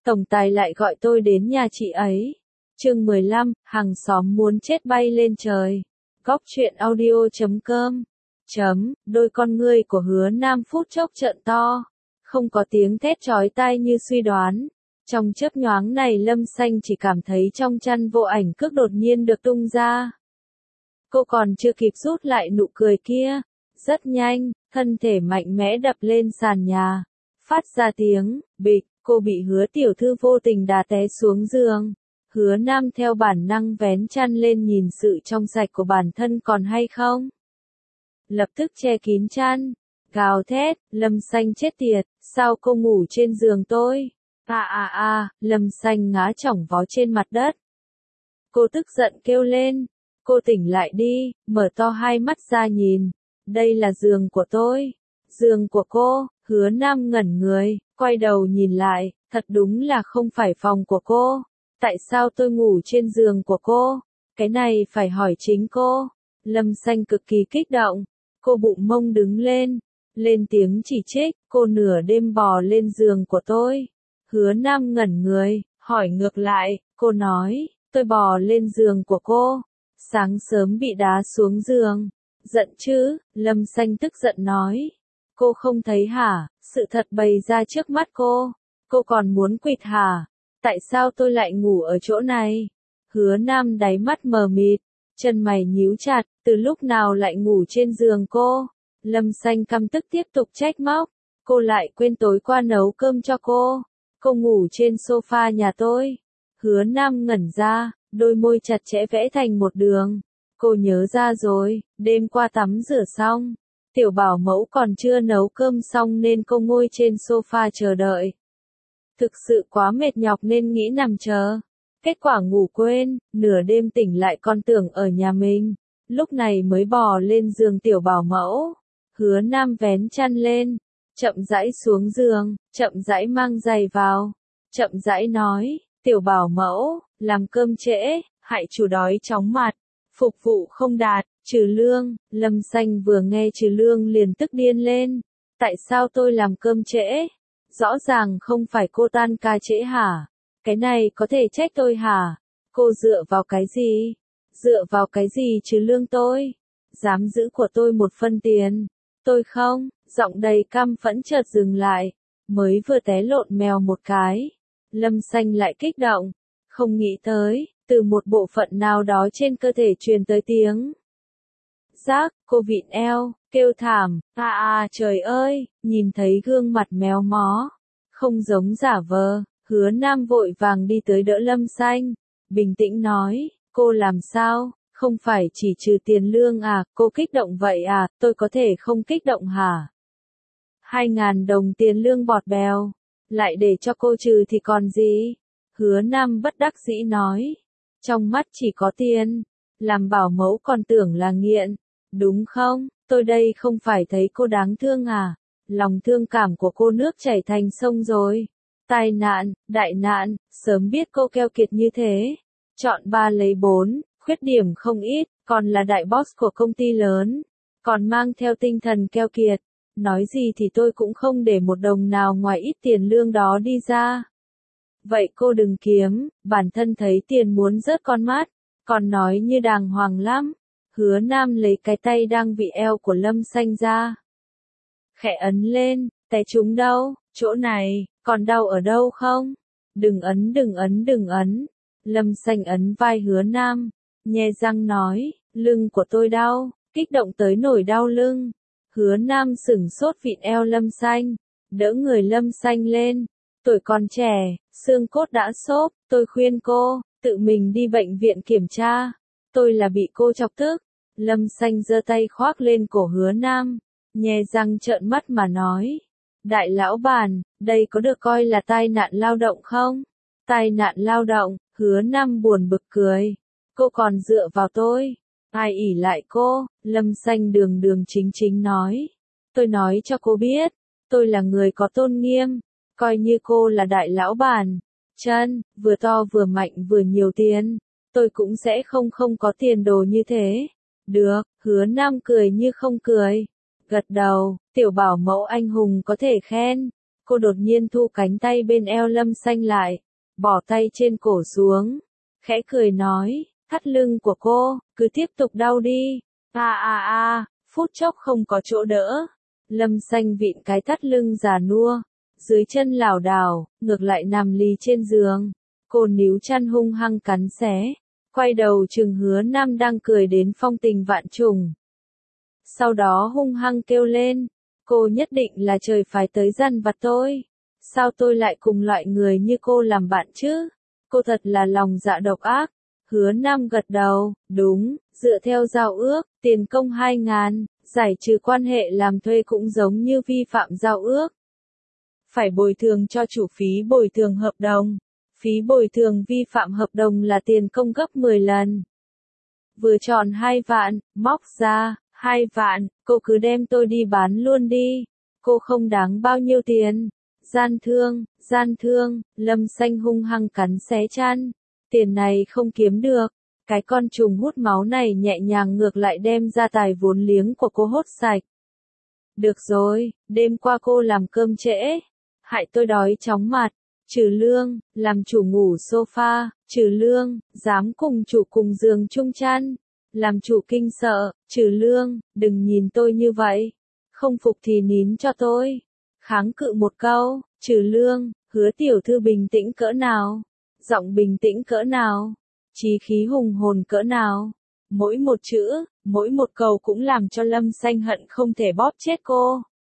Tổng tài lại gọi tôi đến nhà chị ấy. Chương 15, hàng xóm muốn chết bay lên trời. Góc truyện audio.com. Đôi con ngươi của Hứa Nam phút chốc trợn to. Không có tiếng thét chói tai như suy đoán. Trong chớp nhoáng này Lâm Xanh chỉ cảm thấy trong chăn vô ảnh cước đột nhiên được tung ra. Cô còn chưa kịp rút lại nụ cười kia. Rất nhanh, thân thể mạnh mẽ đập lên sàn nhà. Phát ra tiếng, bịch, cô bị Hứa tiểu thư vô tình đá té xuống giường. Hứa Nam theo bản năng vén chăn lên nhìn sự trong sạch của bản thân còn hay không. Lập tức che kín chăn, gào thét, Lâm Xanh chết tiệt, sao cô ngủ trên giường tôi? Lâm Xanh ngã chỏng vó trên mặt đất. Cô tức giận kêu lên, cô tỉnh lại đi, mở to hai mắt ra nhìn, đây là giường của tôi. Giường của cô, Hứa Nam ngẩn người, quay đầu nhìn lại, thật đúng là không phải phòng của cô. Tại sao tôi ngủ trên giường của cô? Cái này phải hỏi chính cô. Lâm Xanh cực kỳ kích động. Cô bụng mông đứng lên tiếng chỉ trích, cô nửa đêm bò lên giường của tôi. Hứa Nam ngẩn người, hỏi ngược lại, cô nói, tôi bò lên giường của cô. Sáng sớm bị đá xuống giường. Giận chứ? Lâm Xanh tức giận nói. Cô không thấy hả? Sự thật bày ra trước mắt cô. Cô còn muốn quỵt hả? Tại sao tôi lại ngủ ở chỗ này? Hứa Nam đáy mắt mờ mịt, chân mày nhíu chặt, từ lúc nào lại ngủ trên giường cô? Lâm Xanh căm tức tiếp tục trách móc, cô lại quên tối qua nấu cơm cho cô. Cô ngủ trên sofa nhà tôi. Hứa Nam ngẩn ra, đôi môi chặt chẽ vẽ thành một đường. Cô nhớ ra rồi, đêm qua tắm rửa xong, tiểu bảo mẫu còn chưa nấu cơm xong nên cô ngồi trên sofa chờ đợi. Thực sự quá mệt nhọc nên nghĩ nằm chờ. Kết quả ngủ quên, nửa đêm tỉnh lại còn tưởng ở nhà mình. Lúc này mới bò lên giường tiểu bảo mẫu. Hứa Nam vén chăn lên, chậm rãi xuống giường, chậm rãi mang giày vào. Chậm rãi nói, tiểu bảo mẫu, làm cơm trễ, hại chủ đói chóng mặt. Phục vụ không đạt, trừ lương. Lâm Xanh vừa nghe trừ lương liền tức điên lên. Tại sao tôi làm cơm trễ? Rõ ràng không phải cô tan ca trễ hả? Cái này có thể trách tôi hả? Cô dựa vào cái gì? Dựa vào cái gì trừ lương tôi? Dám giữ của tôi một phân tiền? Tôi không, giọng đầy căm phẫn chợt dừng lại. Mới vừa té lộn mèo một cái. Lâm Xanh lại kích động. Không nghĩ tới, từ một bộ phận nào đó trên cơ thể truyền tới tiếng rác, cô vịn eo, kêu thảm, trời ơi, nhìn thấy gương mặt méo mó, không giống giả vờ. Hứa Nam vội vàng đi tới đỡ Lâm Xanh, bình tĩnh nói, cô làm sao, không phải chỉ trừ tiền lương à, cô kích động vậy à, tôi có thể không kích động hả? 2.000 đồng tiền lương bọt bèo, lại để cho cô trừ thì còn gì? Hứa Nam bất đắc dĩ nói, trong mắt chỉ có tiền, làm bảo mẫu còn tưởng là nghiện, đúng không? Tôi đây không phải thấy cô đáng thương à? Lòng thương cảm của cô nước chảy thành sông rồi. Tai nạn, đại nạn, sớm biết cô keo kiệt như thế. Chọn 3 lấy 4, khuyết điểm không ít, còn là đại boss của công ty lớn. Còn mang theo tinh thần keo kiệt. Nói gì thì tôi cũng không để một đồng nào ngoài ít tiền lương đó đi ra. Vậy cô đừng kiếm, bản thân thấy tiền muốn rớt con mắt. Còn nói như đàng hoàng lắm. Hứa Nam lấy cái tay đang bị eo của Lâm Xanh ra. Khẽ ấn lên, té trúng đâu, chỗ này, còn đau ở đâu không? Đừng ấn đừng ấn. Lâm Xanh ấn vai Hứa Nam, nhe răng nói, lưng của tôi đau, kích động tới nổi đau lưng. Hứa Nam sửng sốt vịn eo Lâm Xanh, đỡ người Lâm Xanh lên. Tuổi còn trẻ, xương cốt đã xốp, tôi khuyên cô, tự mình đi bệnh viện kiểm tra. Tôi là bị cô chọc tức. Lâm Xanh giơ tay khoác lên cổ Hứa Nam, nhe răng trợn mắt mà nói. Đại lão bản, đây có được coi là tai nạn lao động không? Tai nạn lao động, Hứa Nam buồn bực cười. Cô còn dựa vào tôi. Ai ỷ lại cô? Lâm Xanh đường chính nói. Tôi nói cho cô biết, tôi là người có tôn nghiêm. Coi như cô là đại lão bản. Chân, vừa to vừa mạnh vừa nhiều tiền. Tôi cũng sẽ không có tiền đồ như thế. Được, Hứa Nam cười như không cười. Gật đầu, tiểu bảo mẫu anh hùng có thể khen. Cô đột nhiên thu cánh tay bên eo Lâm Xanh lại, bỏ tay trên cổ xuống, khẽ cười nói, thắt lưng của cô, cứ tiếp tục đau đi. Phút chốc không có chỗ đỡ. Lâm Xanh vịn cái thắt lưng già nua, dưới chân lảo đảo, ngược lại nằm lì trên giường. Cô níu chăn hung hăng cắn xé, quay đầu chừng Hứa Nam đang cười đến phong tình vạn trùng. Sau đó hung hăng kêu lên, cô nhất định là trời phải tới dằn vặt tôi. Sao tôi lại cùng loại người như cô làm bạn chứ? Cô thật là lòng dạ độc ác. Hứa Nam gật đầu, đúng, dựa theo giao ước, tiền công 2.000, giải trừ quan hệ làm thuê cũng giống như vi phạm giao ước. Phải bồi thường cho chủ phí bồi thường hợp đồng. Phí bồi thường vi phạm hợp đồng là tiền công gấp 10 lần. Vừa tròn 2 vạn, móc ra, 2 vạn, cô cứ đem tôi đi bán luôn đi. Cô không đáng bao nhiêu tiền. Gian thương, Lâm Xanh hung hăng cắn xé chăn. Tiền này không kiếm được. Cái con trùng hút máu này nhẹ nhàng ngược lại đem gia tài vốn liếng của cô hốt sạch. Được rồi, đêm qua cô làm cơm trễ. Hại tôi đói chóng mặt. Trừ lương, làm chủ ngủ sofa. Trừ lương, dám cùng chủ cùng giường chung chăn. Làm chủ kinh sợ. Trừ lương, đừng nhìn tôi như vậy. Không phục thì nín cho tôi. Kháng cự một câu. Trừ lương, Hứa tiểu thư bình tĩnh cỡ nào. Giọng bình tĩnh cỡ nào. Chí khí hùng hồn cỡ nào. Mỗi một chữ, mỗi một câu cũng làm cho Lâm Xanh hận không thể bóp chết cô.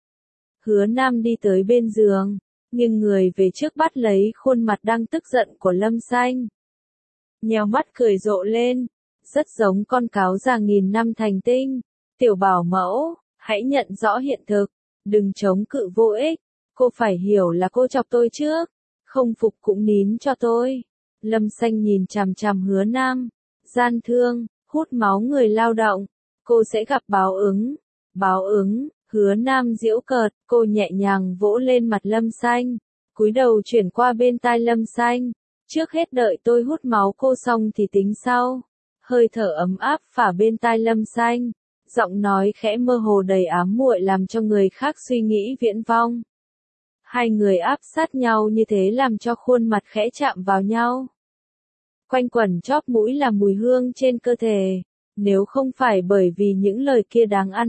Hứa Nam đi tới bên giường, nhưng người về trước bắt lấy khuôn mặt đang tức giận của Lâm Xanh. Nhèo mắt cười rộ lên, rất giống con cáo già nghìn năm thành tinh. Tiểu bảo mẫu, hãy nhận rõ hiện thực, đừng chống cự vô ích. Cô phải hiểu là cô chọc tôi trước, không phục cũng nín cho tôi. Lâm Xanh nhìn chằm chằm Hứa Nam, gian thương, hút máu người lao động, cô sẽ gặp báo ứng. Báo ứng, Hứa Nam giễu cợt, cô nhẹ nhàng vỗ lên mặt Lâm Xanh, cúi đầu chuyển qua bên tai Lâm Xanh, trước hết đợi tôi hút máu cô xong thì tính sau. Hơi thở ấm áp phả bên tai Lâm Xanh, giọng nói khẽ mơ hồ đầy ám muội làm cho người khác suy nghĩ viễn vong. Hai người áp sát nhau như thế làm cho khuôn mặt khẽ chạm vào nhau. Quanh quẩn chóp mũi là mùi hương trên cơ thể. Nếu không phải bởi vì những lời kia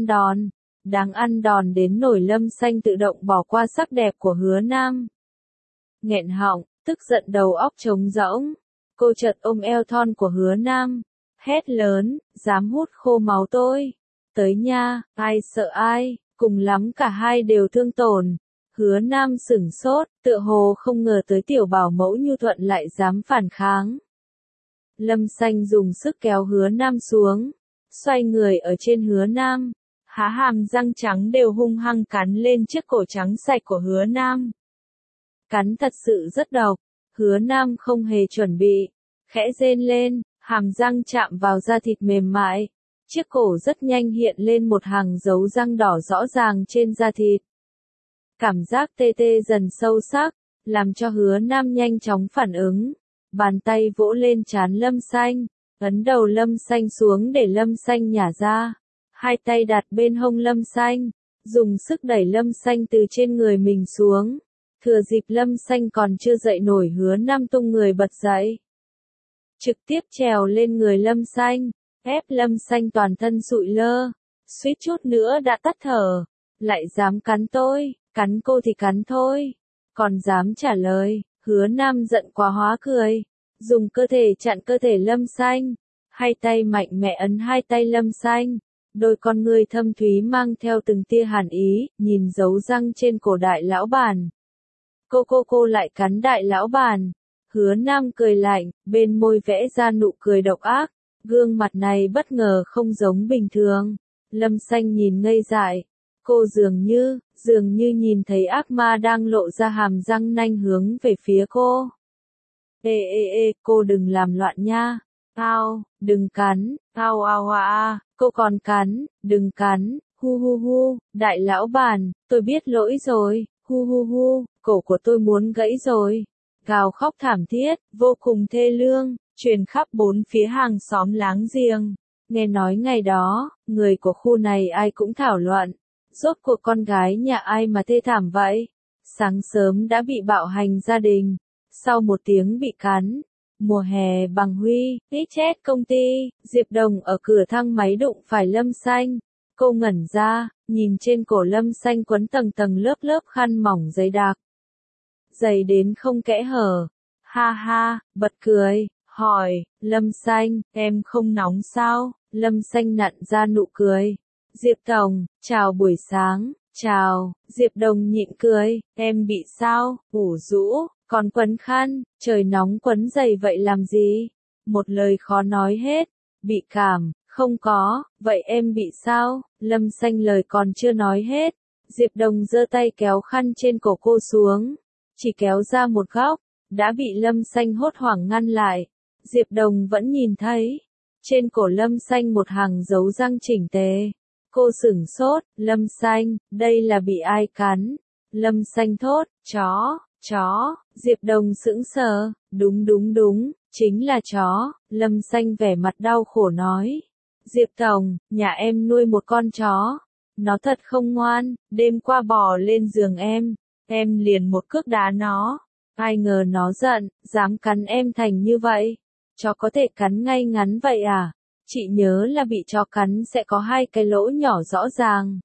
đáng ăn đòn đến nổi Lâm Xanh tự động bỏ qua sắc đẹp của Hứa Nam. Nghẹn họng, tức giận đầu óc trống rỗng. Cô chợt ôm eo thon của Hứa Nam, hét lớn, dám hút khô máu tôi. Tới nha, ai sợ ai, cùng lắm cả hai đều thương tổn. Hứa Nam sửng sốt, tựa hồ không ngờ tới tiểu bảo mẫu nhu thuận lại dám phản kháng. Lâm Xanh dùng sức kéo Hứa Nam xuống, xoay người ở trên Hứa Nam, há hàm răng trắng đều hung hăng cắn lên chiếc cổ trắng sạch của Hứa Nam. Cắn thật sự rất độc, Hứa Nam không hề chuẩn bị, khẽ rên lên, hàm răng chạm vào da thịt mềm mại, chiếc cổ rất nhanh hiện lên một hàng dấu răng đỏ rõ ràng trên da thịt. Cảm giác tê tê dần sâu sắc, làm cho Hứa Nam nhanh chóng phản ứng. Bàn tay vỗ lên trán Lâm Xanh, ấn đầu Lâm Xanh xuống để Lâm Xanh nhả ra. Hai tay đặt bên hông Lâm Xanh, dùng sức đẩy Lâm Xanh từ trên người mình xuống. Thừa dịp Lâm Xanh còn chưa dậy nổi, Hứa Nam tung người bật dậy. Trực tiếp trèo lên người Lâm Xanh, ép Lâm Xanh toàn thân sụi lơ. Suýt chút nữa đã tắt thở. Lại dám cắn tôi, cắn cô thì cắn thôi. Còn dám trả lời. Hứa Nam giận quá hóa cười, dùng cơ thể chặn cơ thể Lâm Xanh, hai tay mạnh mẽ ấn hai tay Lâm Xanh, đôi con ngươi thâm thúy mang theo từng tia hàn ý, nhìn dấu răng trên cổ đại lão bản. Cô lại cắn đại lão bản. Hứa Nam cười lạnh, bên môi vẽ ra nụ cười độc ác, gương mặt này bất ngờ không giống bình thường. Lâm Xanh nhìn ngây dại. Cô dường như nhìn thấy ác ma đang lộ ra hàm răng nanh hướng về phía cô. Cô đừng làm loạn nha. Đừng cắn. Cô còn cắn, đừng cắn. Hu, đại lão bản, tôi biết lỗi rồi. Hu, cổ của tôi muốn gãy rồi. Gào khóc thảm thiết, vô cùng thê lương, truyền khắp bốn phía hàng xóm láng giềng. Nghe nói ngày đó, người của khu này ai cũng thảo luận. Rốt cuộc con gái nhà ai mà thê thảm vậy? Sáng sớm đã bị bạo hành gia đình, sau một tiếng bị cắn. Mùa hè bằng Huy, ít chết công ty, Diệp Đồng ở cửa thang máy đụng phải Lâm Xanh. Cô ngẩn ra, nhìn trên cổ Lâm Xanh quấn tầng tầng lớp lớp khăn mỏng dày đặc. Dày đến không kẽ hở. Ha ha, bật cười, hỏi, Lâm Xanh, em không nóng sao? Lâm Xanh nặn ra nụ cười. Diệp Tổng, chào buổi sáng, chào, Diệp Đồng nhịn cười, em bị sao, ủ rũ, còn quấn khăn, trời nóng quấn dày vậy làm gì? Một lời khó nói hết, bị cảm, không có, vậy em bị sao? Lâm Xanh lời còn chưa nói hết, Diệp Đồng giơ tay kéo khăn trên cổ cô xuống, chỉ kéo ra một góc, đã bị Lâm Xanh hốt hoảng ngăn lại. Diệp Đồng vẫn nhìn thấy, trên cổ Lâm Xanh một hàng dấu răng chỉnh tề. Cô sửng sốt, Lâm Xanh, đây là bị ai cắn? Lâm Xanh thốt, chó, Diệp Đồng sững sờ, đúng, chính là chó, Lâm Xanh vẻ mặt đau khổ nói. Diệp Tổng, nhà em nuôi một con chó, nó thật không ngoan, đêm qua bò lên giường em liền một cước đá nó, ai ngờ nó giận, dám cắn em thành như vậy. Chó có thể cắn ngay ngắn vậy à? Chị nhớ là bị chó cắn sẽ có hai cái lỗ nhỏ rõ ràng.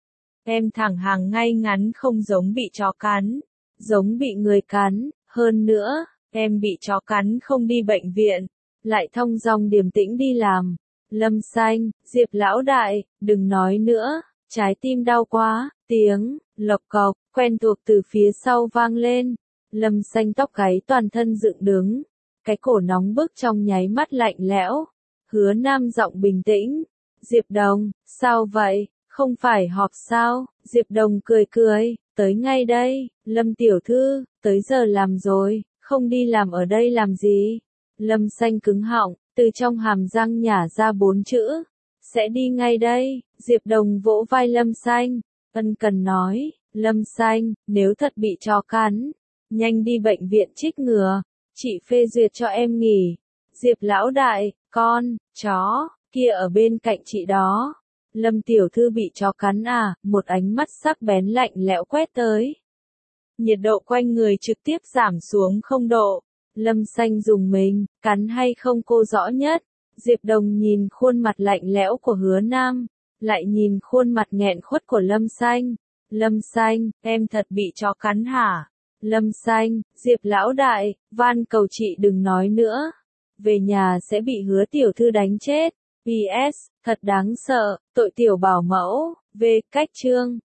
Em thẳng hàng ngay ngắn không giống bị chó cắn, giống bị người cắn, hơn nữa, em bị chó cắn không đi bệnh viện, lại thong dong điềm tĩnh đi làm. Lâm Xanh, Diệp lão đại, đừng nói nữa, trái tim đau quá, tiếng, lộc cộc, quen thuộc từ phía sau vang lên. Lâm Xanh tóc gáy toàn thân dựng đứng, cái cổ nóng bức trong nháy mắt lạnh lẽo. Hứa Nam giọng bình tĩnh. Diệp Đồng, sao vậy, không phải họp sao? Diệp Đồng cười, tới ngay đây, Lâm tiểu thư, tới giờ làm rồi, không đi làm ở đây làm gì? Lâm Xanh cứng họng, từ trong hàm răng nhả ra 4 chữ. Sẽ đi ngay đây, Diệp Đồng vỗ vai Lâm Xanh, ân cần nói, Lâm Xanh, nếu thật bị chó cắn, nhanh đi bệnh viện trích ngừa, chị phê duyệt cho em nghỉ. Diệp lão đại, con, chó, kia ở bên cạnh chị đó. Lâm tiểu thư bị chó cắn à, một ánh mắt sắc bén lạnh lẽo quét tới. Nhiệt độ quanh người trực tiếp giảm xuống 0 độ. Lâm Xanh dùng mình, cắn hay không cô rõ nhất. Diệp Đồng nhìn khuôn mặt lạnh lẽo của Hứa Nam, lại nhìn khuôn mặt nghẹn khuất của Lâm Xanh. Lâm Xanh, em thật bị chó cắn hả? Lâm Xanh, Diệp lão đại, van cầu chị đừng nói nữa. Về nhà sẽ bị Hứa tiểu thư đánh chết. PS, thật đáng sợ, tội tiểu bảo mẫu. Về cách chương